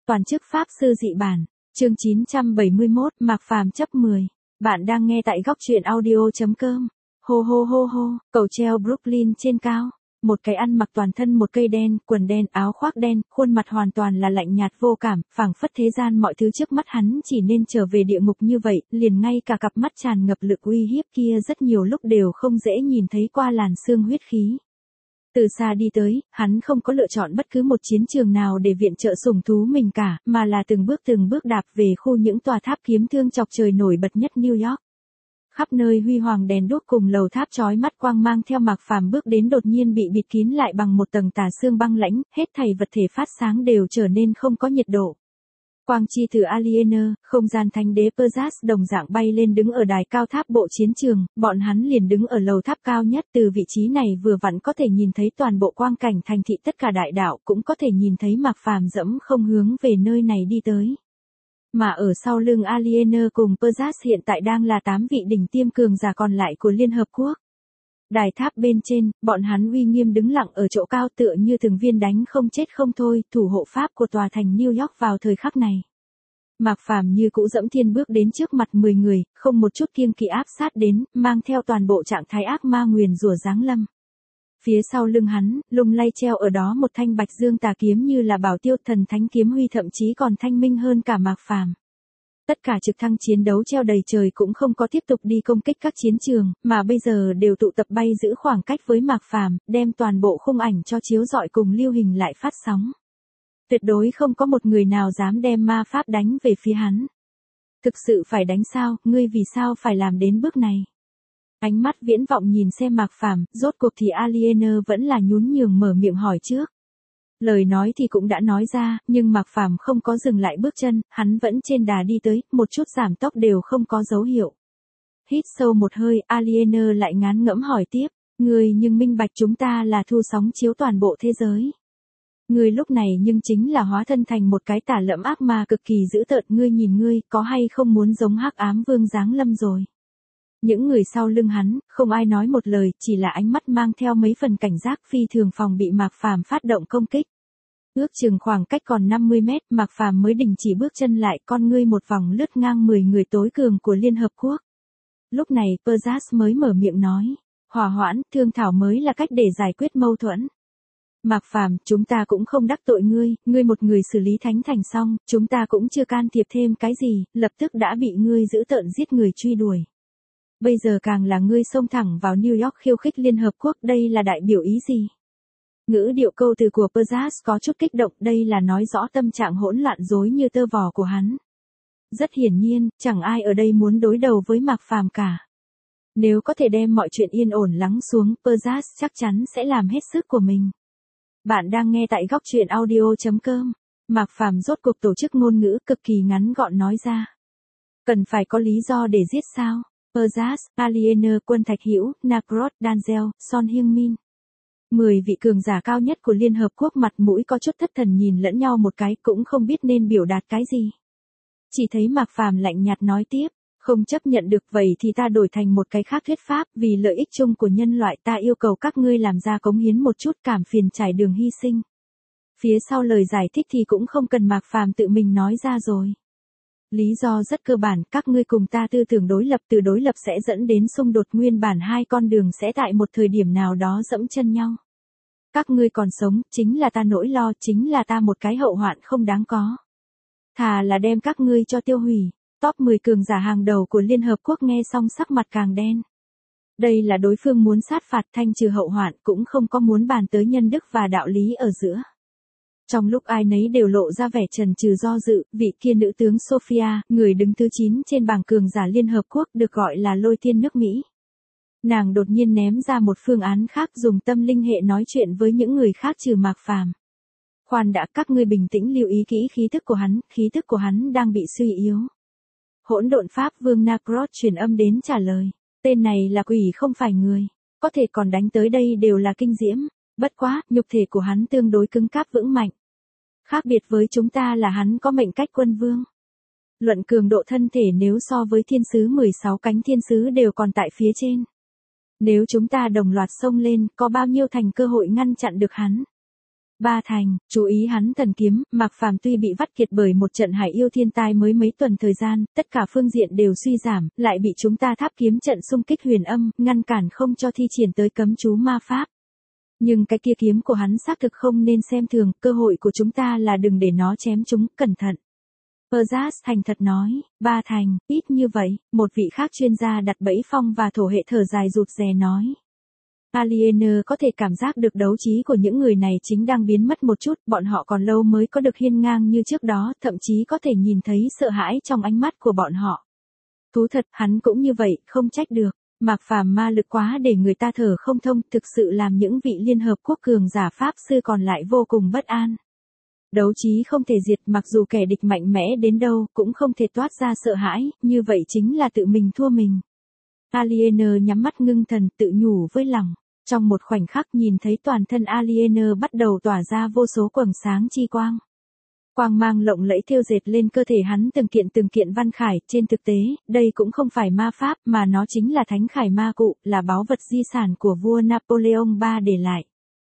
Toàn chức Pháp sư dị bản, chương 971, Mạc Phàm chấp 10. Bạn đang nghe tại góc truyện audio.com. Hô hô hô hô, cầu treo Brooklyn trên cao. Một cái ăn mặc toàn thân một cây đen, quần đen, áo khoác đen, khuôn mặt hoàn toàn là lạnh nhạt vô cảm, phảng phất thế gian mọi thứ trước mắt hắn chỉ nên trở về địa ngục như vậy, liền ngay cả cặp mắt tràn ngập lực uy hiếp kia rất nhiều lúc đều không dễ nhìn thấy qua làn xương huyết khí. Từ xa đi tới, hắn không có lựa chọn bất cứ một chiến trường nào để viện trợ sủng thú mình cả, mà là từng bước đạp về khu những tòa tháp kiếm thương chọc trời nổi bật nhất New York. Khắp nơi huy hoàng đèn đuốc cùng lầu tháp chói mắt quang mang theo Mạc Phàm bước đến đột nhiên bị bịt kín lại bằng một tầng tà sương băng lãnh, hết thảy vật thể phát sáng đều trở nên không có nhiệt độ. Quang chi từ Aliener, không gian thánh đế Perseus đồng dạng bay lên đứng ở đài cao tháp bộ chiến trường, bọn hắn liền đứng ở lầu tháp cao nhất, từ vị trí này vừa vặn có thể nhìn thấy toàn bộ quang cảnh thành thị tất cả đại đạo, cũng có thể nhìn thấy Mạc Phàm dẫm không hướng về nơi này đi tới. Mà ở sau lưng Aliener cùng Perseus hiện tại đang là 8 vị đỉnh tiêm cường giả còn lại của Liên Hợp Quốc. Đài tháp bên trên, bọn hắn uy nghiêm đứng lặng ở chỗ cao tựa như từng viên đánh không chết không thôi, thủ hộ pháp của tòa thành New York vào thời khắc này. Mạc Phàm như cũ dẫm thiên bước đến trước mặt 10 người, không một chút kiêng kỵ áp sát đến, mang theo toàn bộ trạng thái ác ma nguyền rủa giáng lâm. Phía sau lưng hắn, lung lay treo ở đó một thanh bạch dương tà kiếm như là bảo tiêu thần thánh kiếm huy, thậm chí còn thanh minh hơn cả Mạc Phàm. Tất cả trực thăng chiến đấu treo đầy trời cũng không có tiếp tục đi công kích các chiến trường, mà bây giờ đều tụ tập bay giữ khoảng cách với Mạc Phàm, đem toàn bộ khung ảnh cho chiếu rọi cùng lưu hình lại phát sóng. Tuyệt đối không có một người nào dám đem ma pháp đánh về phía hắn. Thực sự phải đánh sao, ngươi vì sao phải làm đến bước này? Ánh mắt viễn vọng nhìn xem Mạc Phàm, rốt cuộc thì Aliener vẫn là nhún nhường mở miệng hỏi trước. Lời nói thì cũng đã nói ra, nhưng Mạc Phàm không có dừng lại bước chân, hắn vẫn trên đà đi tới, một chút giảm tốc đều không có dấu hiệu. Hít sâu một hơi, Aliener lại ngán ngẫm hỏi tiếp, ngươi nhưng minh bạch chúng ta là thu sóng chiếu toàn bộ thế giới. Ngươi lúc này nhưng chính là hóa thân thành một cái tà lẫm ác ma cực kỳ dữ tợn, ngươi nhìn ngươi, có hay không muốn giống Hắc Ám Vương giáng lâm rồi. Những người sau lưng hắn, không ai nói một lời, chỉ là ánh mắt mang theo mấy phần cảnh giác phi thường phòng bị Mạc Phàm phát động công kích. Ước chừng khoảng cách còn 50 mét, Mạc Phàm mới đình chỉ bước chân lại, con ngươi một vòng lướt ngang 10 người tối cường của Liên Hợp Quốc. Lúc này, Perseus mới mở miệng nói, hòa hoãn, thương thảo mới là cách để giải quyết mâu thuẫn. Mạc Phàm, chúng ta cũng không đắc tội ngươi, ngươi một người xử lý thánh thành xong, chúng ta cũng chưa can thiệp thêm cái gì, lập tức đã bị ngươi dữ tợn giết người truy đuổi. Bây giờ càng là ngươi xông thẳng vào New York khiêu khích Liên Hợp Quốc, đây là đại biểu ý gì? Ngữ điệu câu từ của Perseus có chút kích động, đây là nói rõ tâm trạng hỗn loạn rối như tơ vò của hắn. Rất hiển nhiên, chẳng ai ở đây muốn đối đầu với Mạc Phàm cả. Nếu có thể đem mọi chuyện yên ổn lắng xuống, Perseus chắc chắn sẽ làm hết sức của mình. Bạn đang nghe tại góc truyện audio.com. Mạc Phàm rốt cuộc tổ chức ngôn ngữ cực kỳ ngắn gọn nói ra. Cần phải có lý do để giết sao? Perseus, Aliener, Quân Thạch Hữu, Nacrot, Danzel, Son Heung-min. 10 vị cường giả cao nhất của Liên Hợp Quốc mặt mũi có chút thất thần nhìn lẫn nhau một cái, cũng không biết nên biểu đạt cái gì. Chỉ thấy Mạc Phàm lạnh nhạt nói tiếp, không chấp nhận được vậy thì ta đổi thành một cái khác thuyết pháp, vì lợi ích chung của nhân loại ta yêu cầu các ngươi làm ra cống hiến một chút, cảm phiền trải đường hy sinh. Phía sau lời giải thích thì cũng không cần Mạc Phàm tự mình nói ra rồi. Lý do rất cơ bản, các ngươi cùng ta tư tưởng đối lập, từ đối lập sẽ dẫn đến xung đột, nguyên bản hai con đường sẽ tại một thời điểm nào đó dẫm chân nhau. Các ngươi còn sống, chính là ta nỗi lo, chính là ta một cái hậu hoạn không đáng có. Thà là đem các ngươi cho tiêu hủy. Top 10 cường giả hàng đầu của Liên Hợp Quốc nghe xong sắc mặt càng đen. Đây là đối phương muốn sát phạt thanh trừ hậu hoạn, cũng không có muốn bàn tới nhân đức và đạo lý ở giữa. Trong lúc ai nấy đều lộ ra vẻ chần chừ do dự, vị kia nữ tướng Sophia, người đứng thứ 9 trên bảng cường giả Liên Hợp Quốc được gọi là lôi tiên nước Mỹ. Nàng đột nhiên ném ra một phương án khác, dùng tâm linh hệ nói chuyện với những người khác trừ Mạc Phàm. Khoan đã, các ngươi bình tĩnh lưu ý kỹ khí thức của hắn đang bị suy yếu. Hỗn độn Pháp Vương Nacrot truyền âm đến trả lời, tên này là quỷ không phải người, có thể còn đánh tới đây đều là kinh diễm, bất quá, nhục thể của hắn tương đối cứng cáp vững mạnh. Khác biệt với chúng ta là hắn có mệnh cách quân vương. Luận cường độ thân thể nếu so với thiên sứ 16 cánh thiên sứ đều còn tại phía trên. Nếu chúng ta đồng loạt xông lên, có bao nhiêu thành cơ hội ngăn chặn được hắn? Ba Thành, chú ý hắn thần kiếm, Mạc Phàm tuy bị vắt kiệt bởi một trận hải yêu thiên tai mới mấy tuần thời gian, tất cả phương diện đều suy giảm, lại bị chúng ta tháp kiếm trận xung kích huyền âm, ngăn cản không cho thi triển tới cấm chú ma pháp. Nhưng cái kia kiếm của hắn xác thực không nên xem thường, cơ hội của chúng ta là đừng để nó chém chúng, cẩn thận. Perjas thành thật nói, Ba Thành, ít như vậy, một vị khác chuyên gia đặt bẫy phong và thổ hệ thở dài rụt rè nói. Aliener có thể cảm giác được đấu trí của những người này chính đang biến mất một chút, bọn họ còn lâu mới có được hiên ngang như trước đó, thậm chí có thể nhìn thấy sợ hãi trong ánh mắt của bọn họ. Thú thật, hắn cũng như vậy, không trách được. Mạc Phàm ma lực quá để người ta thở không thông, thực sự làm những vị Liên Hợp Quốc cường giả Pháp sư còn lại vô cùng bất an. Đấu trí không thể diệt, mặc dù kẻ địch mạnh mẽ đến đâu, cũng không thể toát ra sợ hãi, như vậy chính là tự mình thua mình. Aliener nhắm mắt ngưng thần, tự nhủ với lòng. Trong một khoảnh khắc nhìn thấy toàn thân Aliener bắt đầu tỏa ra vô số quầng sáng chi quang. Quang mang lộng lẫy thêu dệt lên cơ thể hắn từng kiện văn khải, trên thực tế, đây cũng không phải ma pháp mà nó chính là thánh khải ma cụ, là báu vật di sản của vua Napoleon III để lại.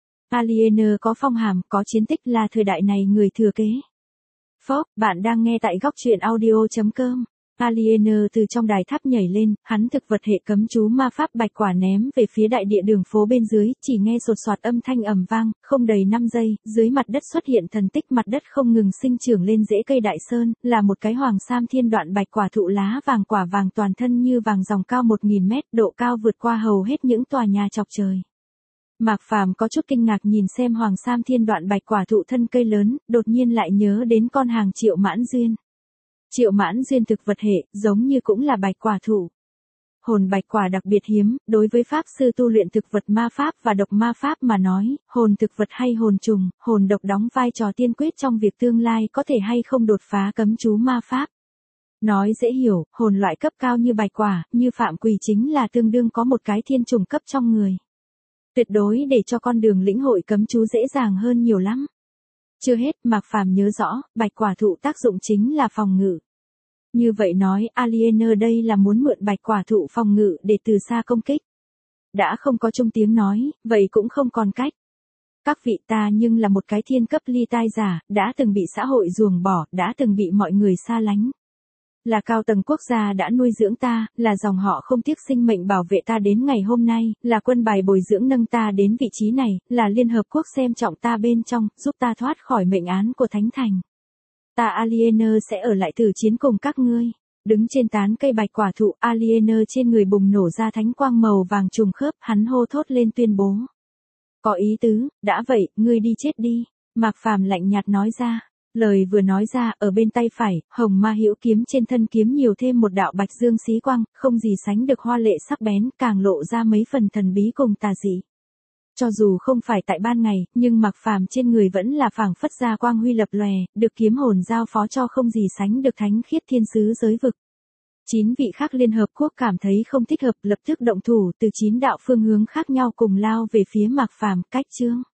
Aliener có phong hàm, có chiến tích, là thời đại này người thừa kế. Phốc, bạn đang nghe tại góc truyện audio.com. Aliener từ trong đài tháp nhảy lên, hắn thực vật hệ cấm chú ma pháp bạch quả ném về phía đại địa đường phố bên dưới, chỉ nghe sột soạt âm thanh ầm vang, không đầy 5 giây, dưới mặt đất xuất hiện thần tích, mặt đất không ngừng sinh trưởng lên rễ cây đại sơn, là một cái hoàng sam thiên đoạn bạch quả thụ lá vàng, quả vàng toàn thân như vàng ròng, cao 1000 mét, độ cao vượt qua hầu hết những tòa nhà chọc trời. Mạc Phàm có chút kinh ngạc nhìn xem hoàng sam thiên đoạn bạch quả thụ thân cây lớn, đột nhiên lại nhớ đến con hàng Triệu Mãn Duyên. Triệu Mãn Duyên thực vật hệ, giống như cũng là bạch quả thụ. Hồn bạch quả đặc biệt hiếm, đối với pháp sư tu luyện thực vật ma pháp và độc ma pháp mà nói, hồn thực vật hay hồn trùng, hồn độc đóng vai trò tiên quyết trong việc tương lai có thể hay không đột phá cấm chú ma pháp. Nói dễ hiểu, hồn loại cấp cao như bạch quả, như Phạm Quỳ chính là tương đương có một cái thiên trùng cấp trong người. Tuyệt đối để cho con đường lĩnh hội cấm chú dễ dàng hơn nhiều lắm. Chưa hết, Mạc Phàm nhớ rõ, bạch quả thụ tác dụng chính là phòng ngự. Như vậy nói, Aliener đây là muốn mượn bạch quả thụ phòng ngự để từ xa công kích. Đã không có chung tiếng nói, vậy cũng không còn cách. Các vị, ta nhưng là một cái thiên cấp ly tai giả, đã từng bị xã hội ruồng bỏ, đã từng bị mọi người xa lánh. Là cao tầng quốc gia đã nuôi dưỡng ta, là dòng họ không tiếc sinh mệnh bảo vệ ta đến ngày hôm nay, là quân bài bồi dưỡng nâng ta đến vị trí này, là Liên Hợp Quốc xem trọng ta bên trong, giúp ta thoát khỏi mệnh án của Thánh Thành. Ta Aliener sẽ ở lại tử chiến cùng các ngươi. Đứng trên tán cây bạch quả thụ, Aliener trên người bùng nổ ra thánh quang màu vàng trùng khớp, hắn hô thốt lên tuyên bố. Có ý tứ, đã vậy, ngươi đi chết đi. Mạc Phàm lạnh nhạt nói ra. Lời vừa nói ra, ở bên tay phải, hồng ma hữu kiếm trên thân kiếm nhiều thêm một đạo bạch dương xí quang, không gì sánh được hoa lệ sắc bén, càng lộ ra mấy phần thần bí cùng tà dị. Cho dù không phải tại ban ngày, nhưng Mạc Phàm trên người vẫn là phảng phất ra quang huy lập lòe, được kiếm hồn giao phó cho không gì sánh được thánh khiết thiên sứ giới vực. 9 vị khác Liên Hợp Quốc cảm thấy không thích hợp, lập tức động thủ từ 9 đạo phương hướng khác nhau cùng lao về phía Mạc Phàm, cách chương.